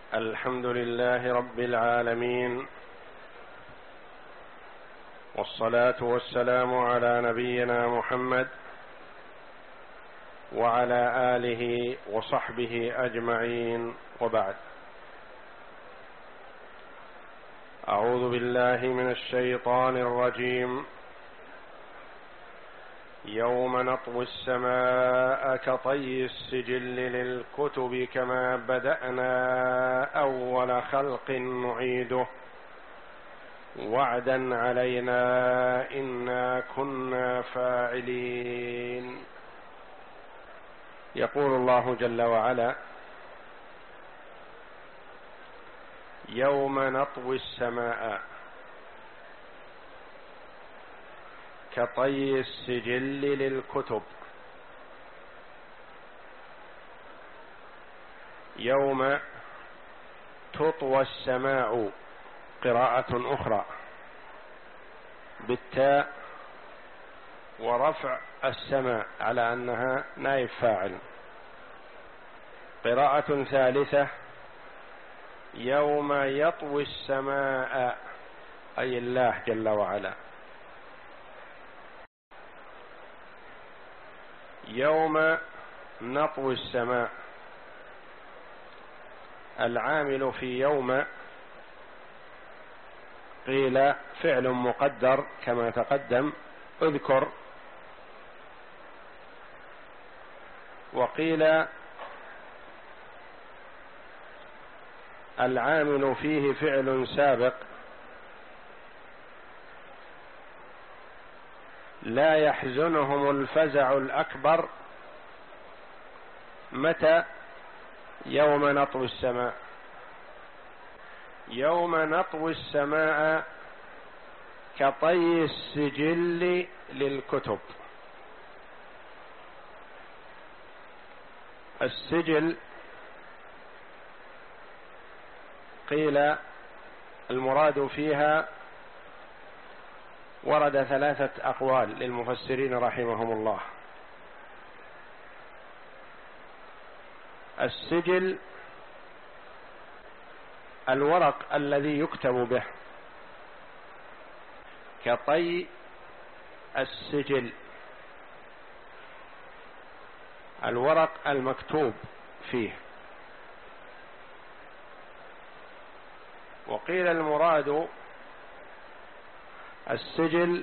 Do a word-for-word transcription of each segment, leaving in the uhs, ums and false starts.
الحمد لله رب العالمين، والصلاة والسلام على نبينا محمد وعلى آله وصحبه أجمعين، وبعد. أعوذ بالله من الشيطان الرجيم. يوم نطوي السماء كطي السجل للكتب كما بدأنا أول خلق نعيده وعدا علينا إنا كنا فاعلين. يقول الله جل وعلا: يوم نطوي السماء كطي السجل للكتب. يوم تطوى السماء، قراءة أخرى بالتاء ورفع السماء على أنها نائب فاعل. قراءة ثالثة: يوم يطوي السماء، أي الله جل وعلا. يوم نطوي السماء، العامل في يوم قيل فعل مقدر كما تقدم اذكر، وقيل العامل فيه فعل سابق لا يحزنهم الفزع الأكبر. متى؟ يوم نطوي السماء. يوم نطوي السماء كطي السجل للكتب. السجل قيل المراد فيها، ورد ثلاثة أقوال للمفسرين رحمهم الله. السجل الورق الذي يكتب به، كطي السجل الورق المكتوب فيه. وقيل المراد السجل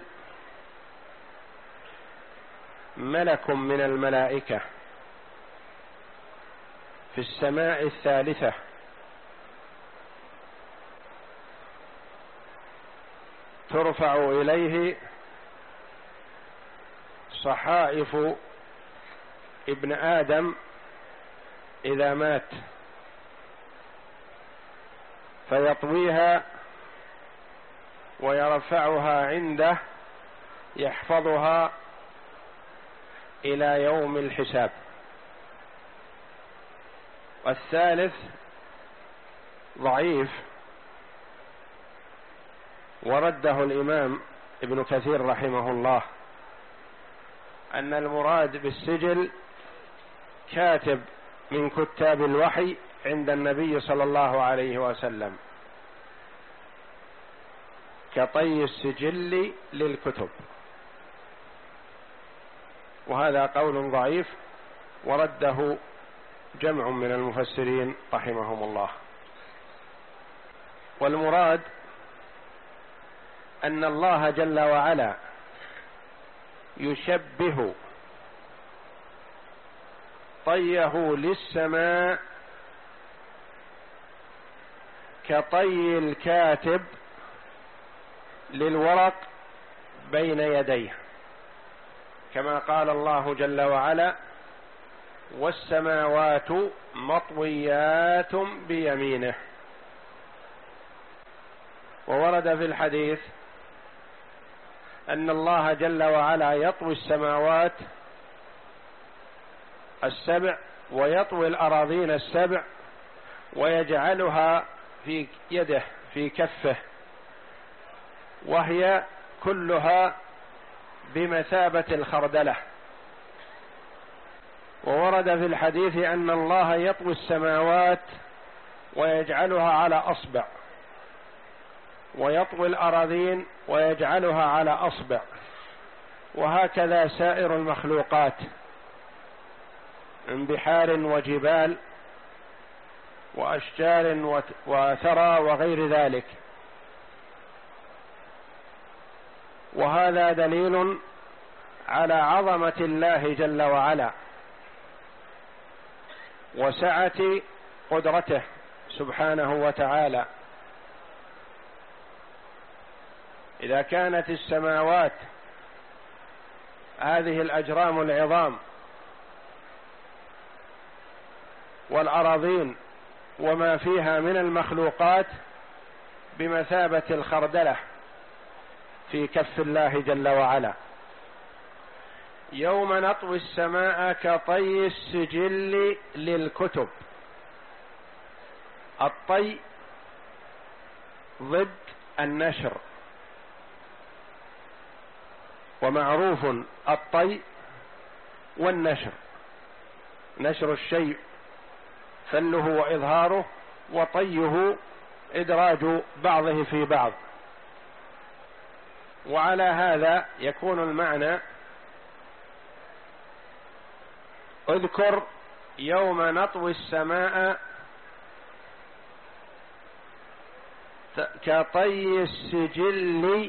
ملك من الملائكة في السماء الثالثة، ترفع إليه صحائف ابن آدم إذا مات، فيطويها ويرفعها عنده يحفظها إلى يوم الحساب. والثالث ضعيف ورده الإمام ابن كثير رحمه الله، أن المراد بالسجل كاتب من كتاب الوحي عند النبي صلى الله عليه وسلم، كطي السجل للكتب. وهذا قول ضعيف ورده جمع من المفسرين رحمهم الله. والمراد أن الله جل وعلا يشبه طيه للسماء كطي الكاتب للورق بين يديه، كما قال الله جل وعلا: والسماوات مطويات بيمينه. وورد في الحديث أن الله جل وعلا يطوي السماوات السبع ويطوي الأراضين السبع ويجعلها في يده في كفه، وهي كلها بمثابة الخردلة. وورد في الحديث أن الله يطوي السماوات ويجعلها على أصبع، ويطوي الأراضين ويجعلها على أصبع، وهكذا سائر المخلوقات من بحار وجبال وأشجار وثرى وغير ذلك. وهذا دليل على عظمة الله جل وعلا وسعة قدرته سبحانه وتعالى. إذا كانت السماوات هذه الأجرام العظام والأراضين وما فيها من المخلوقات بمثابة الخردلة في كف الله جل وعلا، يوم نطوي السماء كطي السجل للكتب. الطي ضد النشر، ومعروف الطي والنشر، نشر الشيء فله وإظهاره، وطيه إدراج بعضه في بعض. وعلى هذا يكون المعنى: اذكر يوم نطوي السماء كطي السجل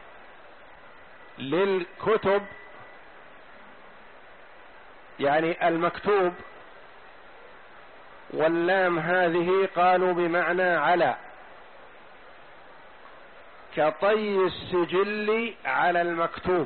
للكتب، يعني المكتوب، واللام هذه قالوا بمعنى على، كطي السجل على المكتوب،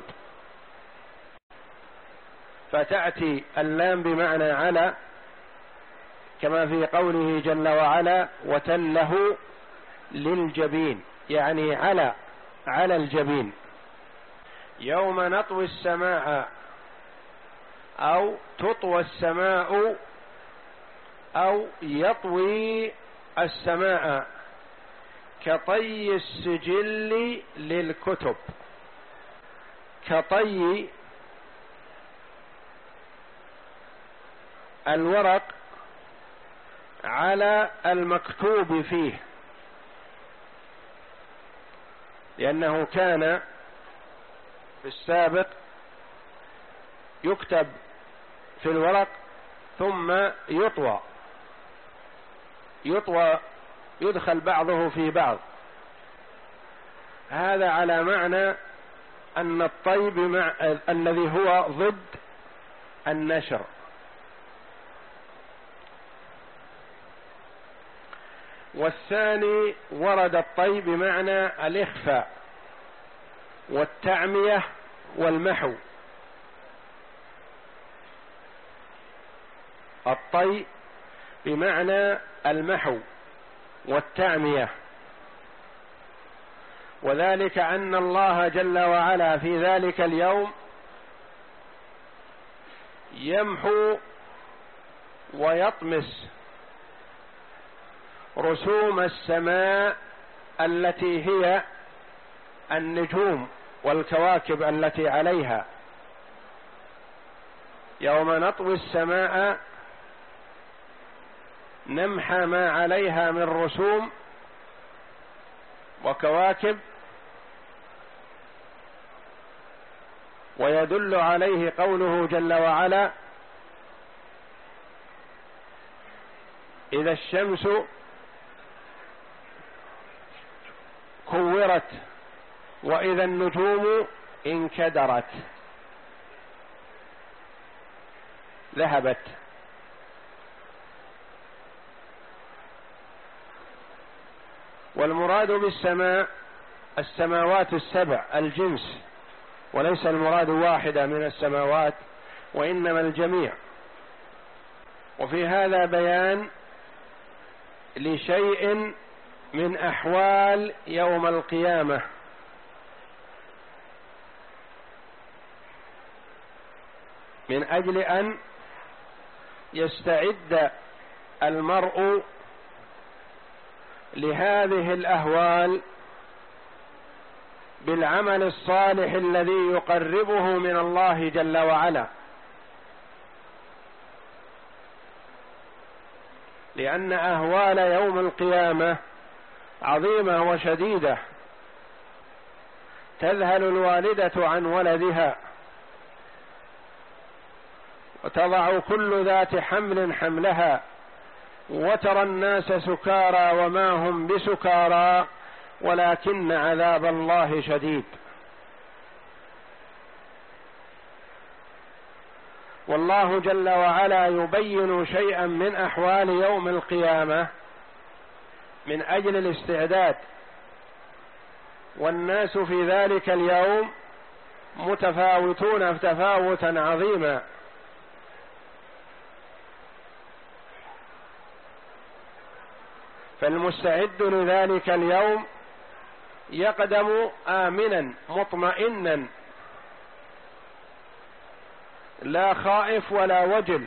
فتأتي اللام بمعنى على، كما في قوله جل وعلا: وتله للجبين، يعني على على الجبين. يوم نطوي السماء، أو تطوى السماء، أو يطوي السماء كطي السجل للكتب. كطي الورق على المكتوب فيه، لأنه كان في السابق يكتب في الورق ثم يطوى يطوى يدخل بعضه في بعض. هذا على معنى أن الطي بمع... الذي هو ضد النشر. والثاني ورد الطي بمعنى الإخفاء والتعمية والمحو. الطي بمعنى المحو والتعمية، وذلك أن الله جل وعلا في ذلك اليوم يمحو ويطمس رسوم السماء التي هي النجوم والكواكب التي عليها. يوم نطوي السماء نمحى ما عليها من رسوم وكواكب، ويدل عليه قوله جل وعلا: إذا الشمس كورت وإذا النجوم انكدرت، ذهبت. والمراد بالسماء السماوات السبع الجنس، وليس المراد واحدة من السماوات، وإنما الجميع. وفي هذا بيان لشيء من أحوال يوم القيامة، من أجل أن يستعد المرء لهذه الأهوال بالعمل الصالح الذي يقربه من الله جل وعلا. لأن أهوال يوم القيامة عظيمة وشديدة، تذهل الوالدة عن ولدها، وتضع كل ذات حمل حملها، وترى الناس سكارى وما هم بسكارى ولكن عذاب الله شديد. والله جل وعلا يبين شيئا من أحوال يوم القيامة من أجل الاستعداد، والناس في ذلك اليوم متفاوتون تفاوتا عظيما. فالمستعد لذلك اليوم يقدم آمنا مطمئنا، لا خائف ولا وجل،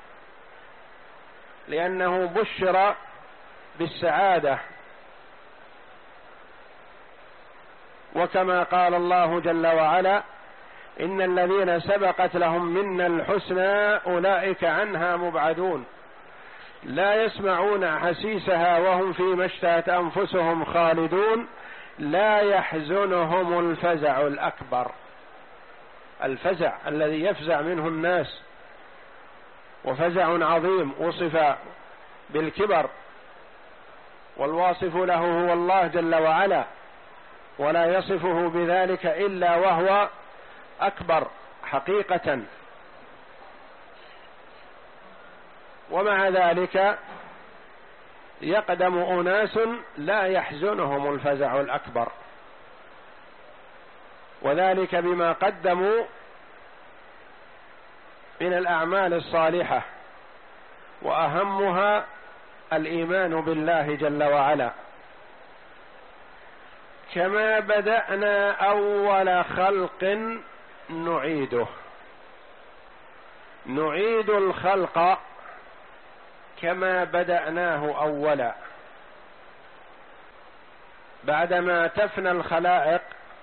لأنه بشر بالسعادة. وكما قال الله جل وعلا: إن الذين سبقت لهم منا الحسنى أولئك عنها مبعدون، لا يسمعون حسيسها وهم فيما اشتهت أنفسهم خالدون، لا يحزنهم الفزع الأكبر. الفزع الذي يفزع منه الناس، وفزع عظيم وصف بالكبر، والواصف له هو الله جل وعلا، ولا يصفه بذلك إلا وهو أكبر حقيقة. ومع ذلك يقدم أناس لا يحزنهم الفزع الأكبر، وذلك بما قدموا من الأعمال الصالحة، وأهمها الإيمان بالله جل وعلا. كما بدأنا أول خلق نعيده، نعيد الخلق كما بدأناه أولا. بعدما تفنى الخلائق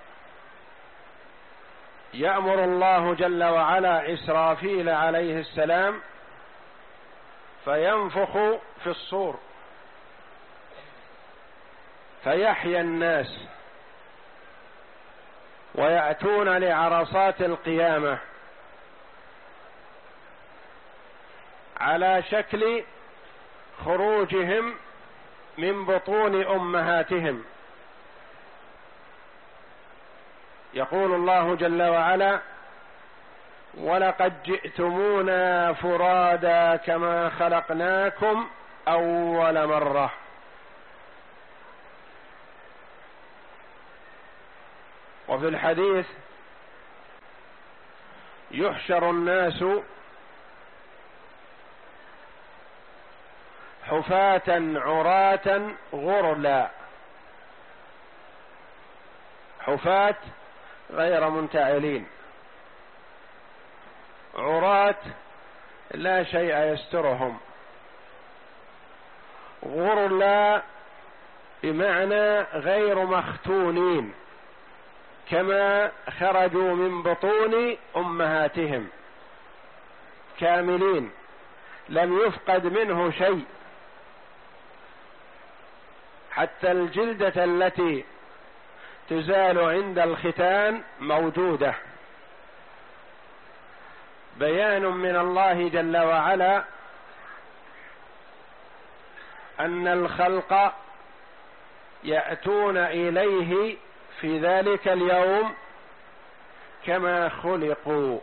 يأمر الله جل وعلا إسرافيل عليه السلام فينفخ في الصور فيحيى الناس، ويأتون لعرصات القيامة على شكل خروجهم من بطون أمهاتهم. يقول الله جل وعلا: ولقد جئتمونا فرادا كما خلقناكم أول مرة. وفي الحديث: يحشر الناس حفاة عراة غرلا، حفاة غير منتعلين، عراة لا شيء يسترهم، غرلا بمعنى غير مختونين، كما خرجوا من بطون أمهاتهم كاملين لم يفقد منه شيء، حتى الجلدة التي تزال عند الختان موجودة. بيان من الله جل وعلا أن الخلق يأتون إليه في ذلك اليوم كما خلقوا.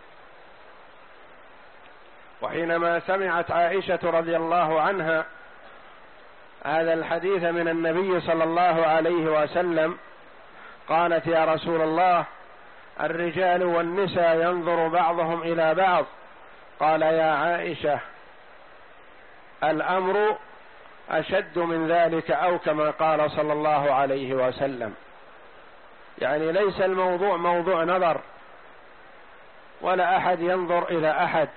وحينما سمعت عائشة رضي الله عنها هذا الحديث من النبي صلى الله عليه وسلم قالت: يا رسول الله، الرجال والنساء ينظر بعضهم إلى بعض. قال: يا عائشة، الأمر أشد من ذلك، أو كما قال صلى الله عليه وسلم. يعني ليس الموضوع موضوع نظر، ولا أحد ينظر إلى أحد.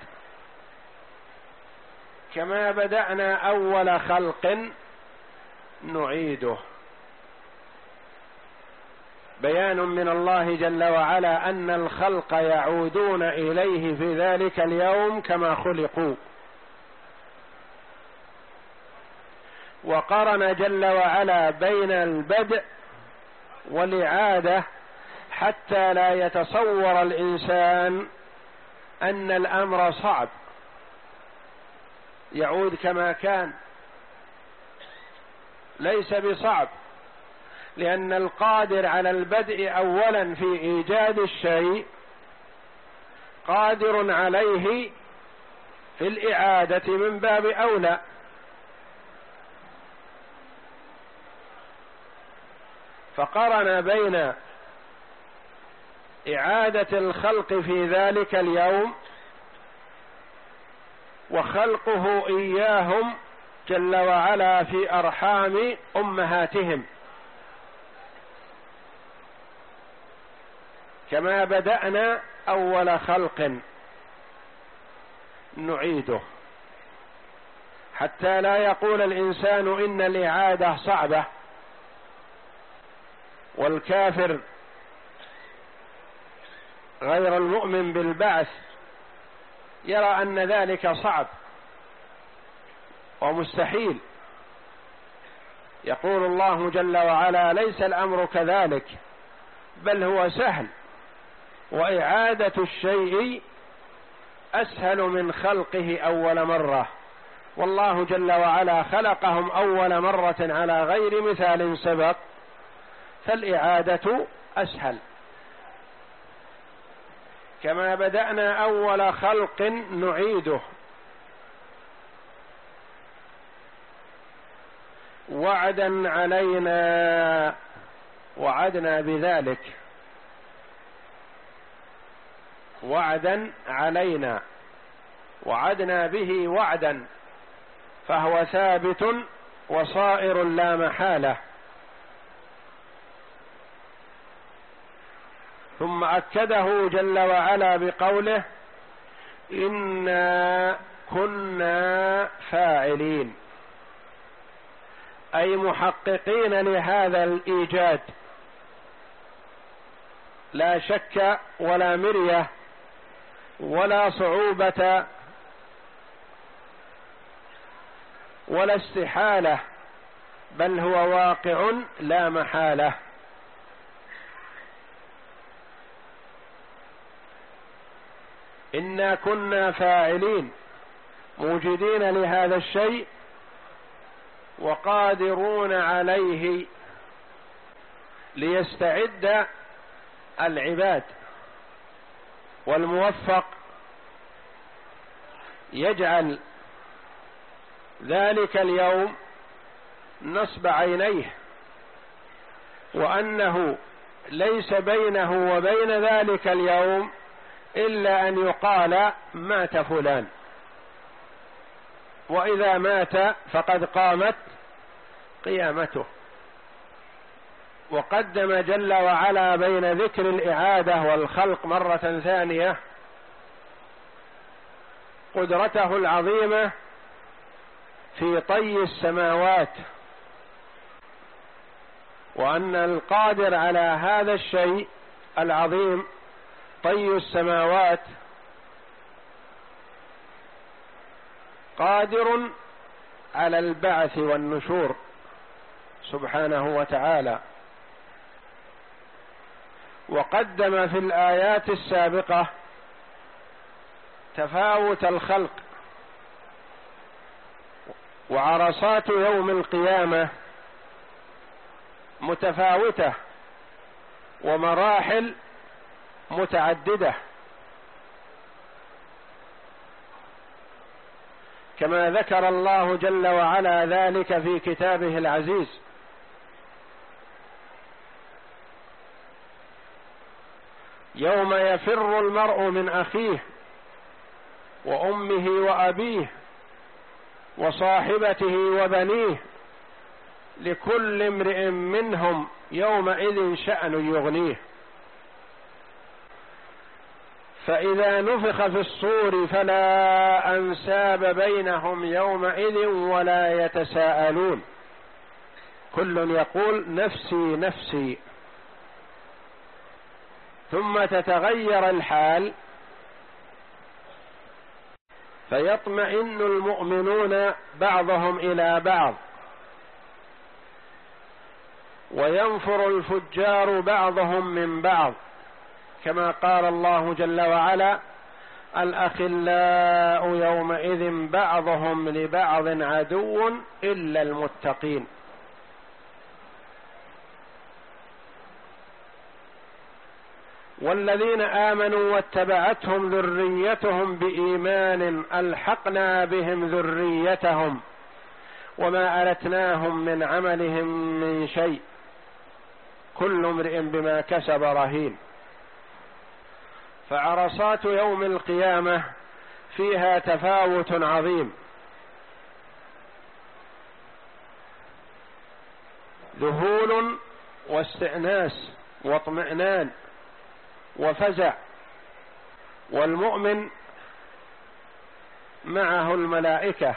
كما بدأنا أول خلق نعيده، بيان من الله جل وعلا أن الخلق يعودون إليه في ذلك اليوم كما خلقوا. وقرن جل وعلا بين البدء والإعادة حتى لا يتصور الإنسان أن الأمر صعب يعود كما كان. ليس بصعب، لأن القادر على البدء أولا في إيجاد الشيء قادر عليه في الإعادة من باب أولى. فقرن بين إعادة الخلق في ذلك اليوم وخلقه إياهم جل وعلا في أرحام أمهاتهم، كما بدأنا أول خلق نعيده، حتى لا يقول الإنسان إن الإعادة صعبة، والكافر غير المؤمن بالبعث يرى أن ذلك صعب ومستحيل. يقول الله جل وعلا: ليس الأمر كذلك، بل هو سهل، وإعادة الشيء أسهل من خلقه أول مرة، والله جل وعلا خلقهم أول مرة على غير مثال سبق، فالإعادة أسهل. كما بدأنا أول خلق نعيده، وعدا علينا، وعدنا بذلك، وعدا علينا، وعدنا به وعدا، فهو ثابت وصائر لا محالة. ثم أكده جل وعلا بقوله: إنا كنا فاعلين، أي محققين لهذا الإيجاد، لا شك ولا مرية ولا صعوبة ولا استحالة، بل هو واقع لا محالة. إنا كنا فاعلين، موجدين لهذا الشيء وقادرون عليه ليستعد العباد، والموفق يجعل ذلك اليوم نصب عينيه، وأنه ليس بينه وبين ذلك اليوم إلا أن يقال: مات فلان، وإذا مات فقد قامت قيامته. وقدم جل وعلا بين ذكر الإعادة والخلق مرة ثانية قدرته العظيمة في طي السماوات، وأن القادر على هذا الشيء العظيم طي السماوات قادر على البعث والنشور سبحانه وتعالى. وقدم في الآيات السابقة تفاوت الخلق وعرصات يوم القيامة متفاوتة ومراحل متعددة، كما ذكر الله جل وعلا ذلك في كتابه العزيز: يوم يفر المرء من أخيه وأمه وأبيه وصاحبته وبنيه لكل امرئ منهم يومئذ شأن يغنيه، فإذا نفخ في الصور فلا أنساب بينهم يومئذ ولا يتساءلون، كل يقول نفسي نفسي. ثم تتغير الحال فيطمئن المؤمنون بعضهم إلى بعض وينفر الفجار بعضهم من بعض، كما قال الله جل وعلا: الأخلاء يومئذ بعضهم لبعض عدو إلا المتقين. والذين آمنوا واتبعتهم ذريتهم بإيمان ألحقنا بهم ذريتهم وما ألتناهم من عملهم من شيء كل امرئ بما كسب رهين. فعرصات يوم القيامة فيها تفاوت عظيم، ذهول واستئناس واطمئنان وفزع، والمؤمن معه الملائكة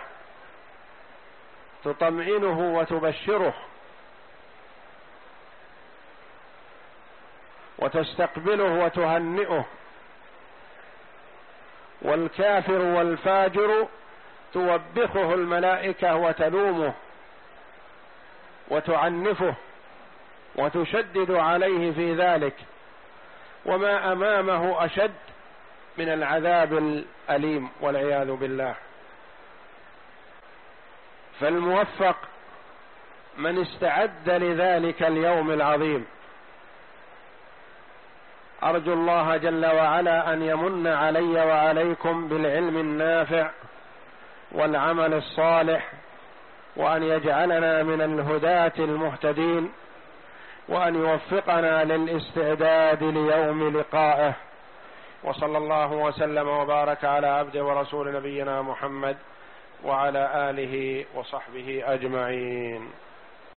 تطمئنه وتبشره وتستقبله وتهنئه، والكافر والفاجر توبخه الملائكة وتلومه وتعنفه وتشدد عليه في ذلك، وما أمامه أشد من العذاب الأليم والعياذ بالله. فالموفق من استعد لذلك اليوم العظيم. أرجو الله جل وعلا أن يمن علي وعليكم بالعلم النافع والعمل الصالح، وأن يجعلنا من الهداة المهتدين، وأن يوفقنا للاستعداد ليوم لقائه. وصلى الله وسلم وبارك على عبده ورسول نبينا محمد وعلى آله وصحبه أجمعين.